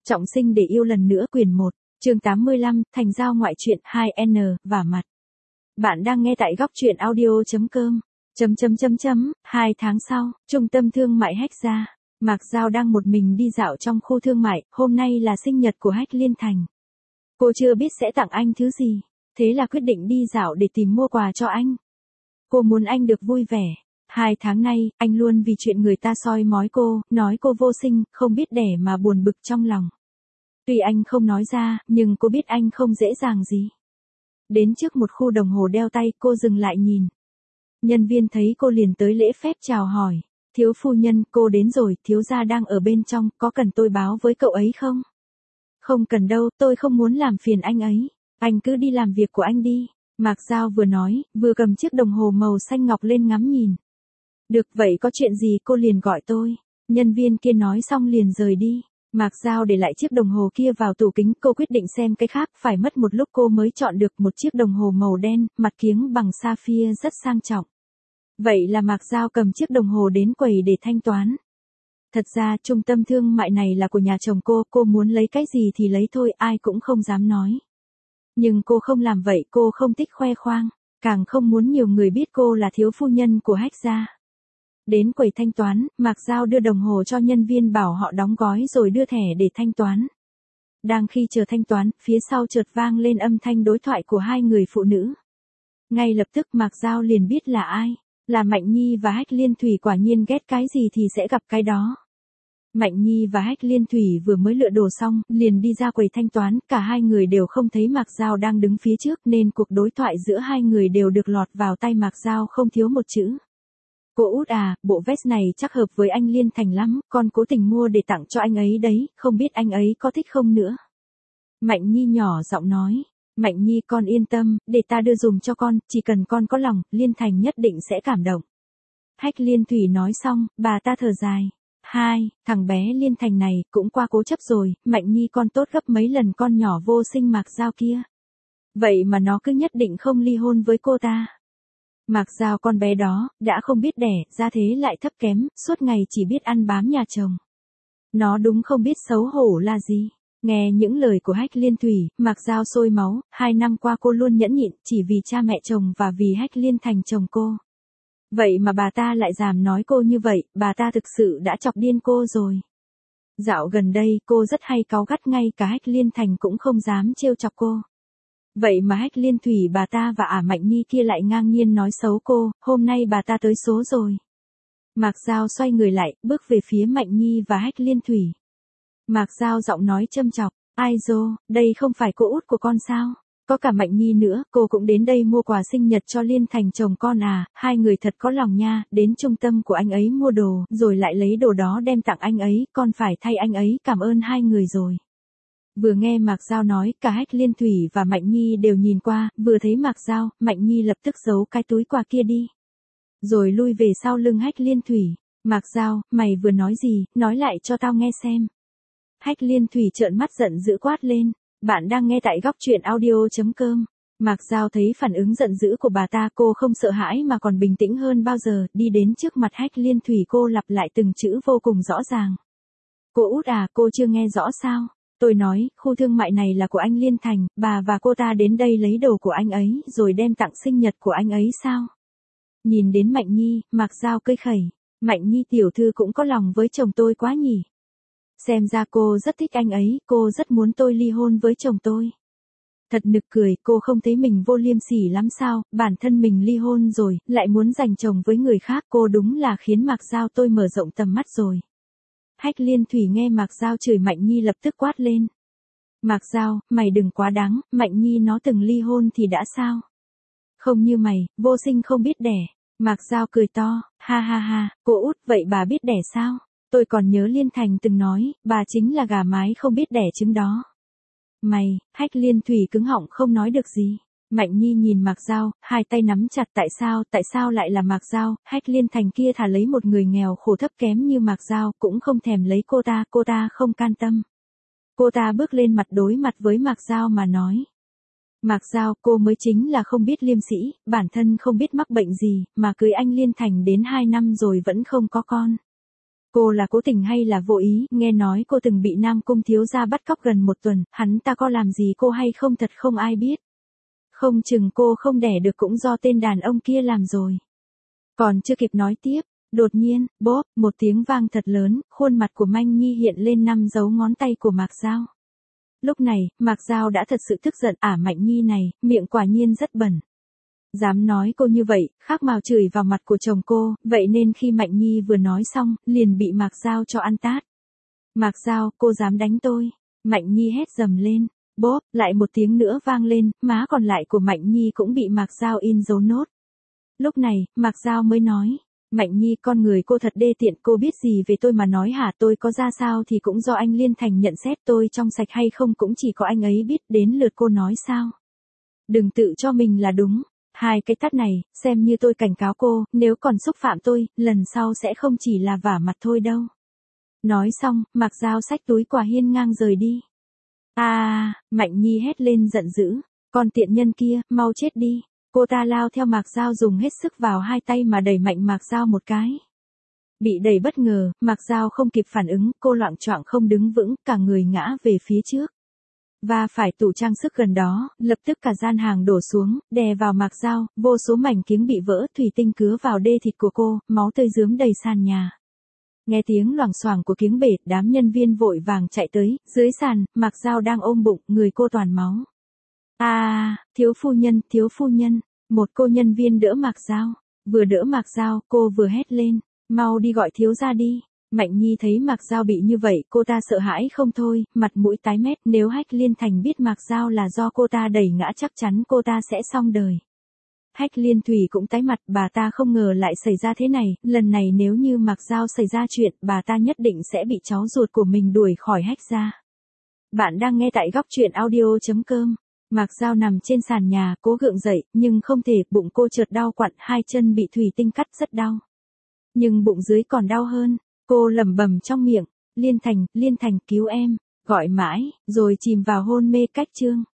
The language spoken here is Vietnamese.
Trọng sinh để yêu lần nữa quyển 1, chương 85, thành giao ngoại truyện 2N, vả mặt. Bạn đang nghe tại góc truyện audio.com. 2 tháng sau, trung tâm thương mại Hách Gia. Mạc Giao đang một mình đi dạo trong khu thương mại, hôm nay là sinh nhật của Hách Liên Thành. Cô chưa biết sẽ tặng anh thứ gì, thế là quyết định đi dạo để tìm mua quà cho anh. Cô muốn anh được vui vẻ. 2 tháng nay, anh luôn vì chuyện người ta soi mói cô, nói cô vô sinh, không biết đẻ mà buồn bực trong lòng. Tuy anh không nói ra, nhưng cô biết anh không dễ dàng gì. Đến trước một khu đồng hồ đeo tay, cô dừng lại nhìn. Nhân viên thấy cô liền tới lễ phép chào hỏi. Thiếu phu nhân, cô đến rồi, thiếu gia đang ở bên trong, có cần tôi báo với cậu ấy không? Không cần đâu, tôi không muốn làm phiền anh ấy. Anh cứ đi làm việc của anh đi. Mạc Giao vừa nói, vừa cầm chiếc đồng hồ màu xanh ngọc lên ngắm nhìn. Được, vậy có chuyện gì cô liền gọi tôi. Nhân viên kia nói xong liền rời đi. Mạc Giao để lại chiếc đồng hồ kia vào tủ kính, cô quyết định xem cái khác, phải mất một lúc cô mới chọn được một chiếc đồng hồ màu đen, mặt kiếng bằng sapphire rất sang trọng. Vậy là Mạc Giao cầm chiếc đồng hồ đến quầy để thanh toán. Thật ra trung tâm thương mại này là của nhà chồng cô muốn lấy cái gì thì lấy thôi, ai cũng không dám nói. Nhưng cô không làm vậy, cô không thích khoe khoang, càng không muốn nhiều người biết cô là thiếu phu nhân của Hách Gia. Đến quầy thanh toán, Mạc Giao đưa đồng hồ cho nhân viên bảo họ đóng gói rồi đưa thẻ để thanh toán. Đang khi chờ thanh toán, phía sau chợt vang lên âm thanh đối thoại của hai người phụ nữ. Ngay lập tức Mạc Giao liền biết là ai, là Mạnh Nhi và Hách Liên Thủy. Quả nhiên ghét cái gì thì sẽ gặp cái đó. Mạnh Nhi và Hách Liên Thủy vừa mới lựa đồ xong, liền đi ra quầy thanh toán, cả hai người đều không thấy Mạc Giao đang đứng phía trước nên cuộc đối thoại giữa hai người đều được lọt vào tai Mạc Giao không thiếu một chữ. Cô út à, bộ vest này chắc hợp với anh Liên Thành lắm, con cố tình mua để tặng cho anh ấy đấy, không biết anh ấy có thích không nữa. Mạnh Nhi nhỏ giọng nói, Mạnh Nhi con yên tâm, để ta đưa dùm cho con, chỉ cần con có lòng, Liên Thành nhất định sẽ cảm động. Hách Liên Thủy nói xong, bà ta thở dài. Thằng bé Liên Thành này cũng qua cố chấp rồi, Mạnh Nhi con tốt gấp mấy lần con nhỏ vô sinh Mạc Giao kia. Vậy mà nó cứ nhất định không ly hôn với cô ta. Mạc Giao con bé đó, đã không biết đẻ, gia thế lại thấp kém, suốt ngày chỉ biết ăn bám nhà chồng. Nó đúng không biết xấu hổ là gì. Nghe những lời của Hách Liên Thủy, Mạc Giao sôi máu, 2 năm qua cô luôn nhẫn nhịn, chỉ vì cha mẹ chồng và vì Hách Liên Thành chồng cô. Vậy mà bà ta lại dám nói cô như vậy, bà ta thực sự đã chọc điên cô rồi. Dạo gần đây, cô rất hay cáu gắt, ngay cả Hách Liên Thành cũng không dám trêu chọc cô. Vậy mà Hách Liên Thủy bà ta và Mạnh Nhi kia lại ngang nhiên nói xấu cô, hôm nay bà ta tới số rồi. Mạc Giao xoay người lại, bước về phía Mạnh Nhi và Hách Liên Thủy. Mạc Giao giọng nói châm chọc, ai dô, đây không phải cô út của con sao? Có cả Mạnh Nhi nữa, cô cũng đến đây mua quà sinh nhật cho Liên Thành chồng con à, hai người thật có lòng nha, đến trung tâm của anh ấy mua đồ, rồi lại lấy đồ đó đem tặng anh ấy, con phải thay anh ấy cảm ơn hai người rồi. Vừa nghe Mạc Giao nói, cả Hách Liên Thủy và Mạnh Nhi đều nhìn qua, vừa thấy Mạc Giao, Mạnh Nhi lập tức giấu cái túi quà kia đi. Rồi lui về sau lưng Hách Liên Thủy. Mạc Giao, mày vừa nói gì, nói lại cho tao nghe xem. Hách Liên Thủy trợn mắt giận dữ quát lên. Bạn đang nghe tại góc truyện audio.com. Mạc Giao thấy phản ứng giận dữ của bà ta, cô không sợ hãi mà còn bình tĩnh hơn bao giờ, đi đến trước mặt Hách Liên Thủy, cô lặp lại từng chữ vô cùng rõ ràng. Cô út à, cô chưa nghe rõ sao? Tôi nói, khu thương mại này là của anh Liên Thành, bà và cô ta đến đây lấy đồ của anh ấy, rồi đem tặng sinh nhật của anh ấy sao? Nhìn đến Mạnh Nhi, Mạc Giao cười khẩy. Mạnh Nhi tiểu thư cũng có lòng với chồng tôi quá nhỉ? Xem ra cô rất thích anh ấy, cô rất muốn tôi ly hôn với chồng tôi. Thật nực cười, cô không thấy mình vô liêm sỉ lắm sao, bản thân mình ly hôn rồi, lại muốn giành chồng với người khác, cô đúng là khiến Mạc Giao tôi mở rộng tầm mắt rồi. Hách Liên Thủy nghe Mạc Giao chửi Mạnh Nhi lập tức quát lên. Mạc Giao, mày đừng quá đáng, Mạnh Nhi nó từng ly hôn thì đã sao? Không như mày, vô sinh không biết đẻ. Mạc Giao cười to, ha, cô út, vậy bà biết đẻ sao? Tôi còn nhớ Liên Thành từng nói, bà chính là gà mái không biết đẻ trứng đó. Mày, Hách Liên Thủy cứng họng không nói được gì. Mạnh Nhi nhìn Mạc Giao, hai tay nắm chặt, tại sao lại là Mạc Giao? Hách Liên Thành kia thà lấy một người nghèo khổ thấp kém như Mạc Giao, cũng không thèm lấy cô ta không can tâm. Cô ta bước lên mặt đối mặt với Mạc Giao mà nói. Mạc Giao, cô mới chính là không biết liêm sĩ, bản thân không biết mắc bệnh gì, mà cưới anh Liên Thành đến 2 năm rồi vẫn không có con. Cô là cố tình hay là vô ý, nghe nói cô từng bị Nam Cung thiếu gia bắt cóc gần 1 tuần, hắn ta có làm gì cô hay không thật không ai biết. Không chừng cô không đẻ được cũng do tên đàn ông kia làm rồi. Còn chưa kịp nói tiếp, đột nhiên, bóp, một tiếng vang thật lớn, khuôn mặt của Manh Nhi hiện lên 5 dấu ngón tay của Mạc Giao. Lúc này, Mạc Giao đã thật sự tức giận, Mạnh Nhi này, miệng quả nhiên rất bẩn. Dám nói cô như vậy, khác mào chửi vào mặt của chồng cô, vậy nên khi Mạnh Nhi vừa nói xong, liền bị Mạc Giao cho ăn tát. Mạc Giao, cô dám đánh tôi. Mạnh Nhi hét dầm lên, bóp, lại một tiếng nữa vang lên, má còn lại của Mạnh Nhi cũng bị Mạc Giao in dấu nốt. Lúc này, Mạc Giao mới nói, Mạnh Nhi con người cô thật đê tiện, cô biết gì về tôi mà nói hả, tôi có ra sao thì cũng do anh Liên Thành nhận xét, tôi trong sạch hay không cũng chỉ có anh ấy biết, đến lượt cô nói sao. Đừng tự cho mình là đúng. 2 cái tát này, xem như tôi cảnh cáo cô, nếu còn xúc phạm tôi, lần sau sẽ không chỉ là vả mặt thôi đâu. Nói xong, Mạc Giao xách túi quà hiên ngang rời đi. Mạnh Nhi hét lên giận dữ, con tiện nhân kia, mau chết đi. Cô ta lao theo Mạc Giao dùng hết sức vào 2 tay mà đẩy mạnh Mạc Giao một cái. Bị đẩy bất ngờ, Mạc Giao không kịp phản ứng, cô loạng choạng không đứng vững, cả người ngã về phía trước. Và phải tủ trang sức gần đó, lập tức cả gian hàng đổ xuống, đè vào Mạc Giao, vô số mảnh kiếng bị vỡ, thủy tinh cứa vào đê thịt của cô, máu tươi rướm đầy sàn nhà. Nghe tiếng loảng xoảng của kiếng bể, đám nhân viên vội vàng chạy tới, dưới sàn, Mạc Giao đang ôm bụng, người cô toàn máu. Thiếu phu nhân, một cô nhân viên đỡ Mạc Giao. Vừa đỡ Mạc Giao, cô vừa hét lên, mau đi gọi thiếu gia đi. Mạnh Nhi thấy Mạc Giao bị như vậy, cô ta sợ hãi không thôi, mặt mũi tái mét, nếu Hách Liên Thành biết Mạc Giao là do cô ta đẩy ngã chắc chắn cô ta sẽ xong đời. Hách Liên Thủy cũng tái mặt, bà ta không ngờ lại xảy ra thế này, lần này nếu như Mạc Giao xảy ra chuyện, bà ta nhất định sẽ bị cháu ruột của mình đuổi khỏi Hách gia. Bạn đang nghe tại góc audio.com. Mạc Giao nằm trên sàn nhà, cố gượng dậy, nhưng không thể, bụng cô chợt đau quặn, 2 chân bị thủy tinh cắt rất đau. Nhưng bụng dưới còn đau hơn, cô lẩm bẩm trong miệng, Liên Thành, cứu em, gọi mãi, rồi chìm vào hôn mê cách chương.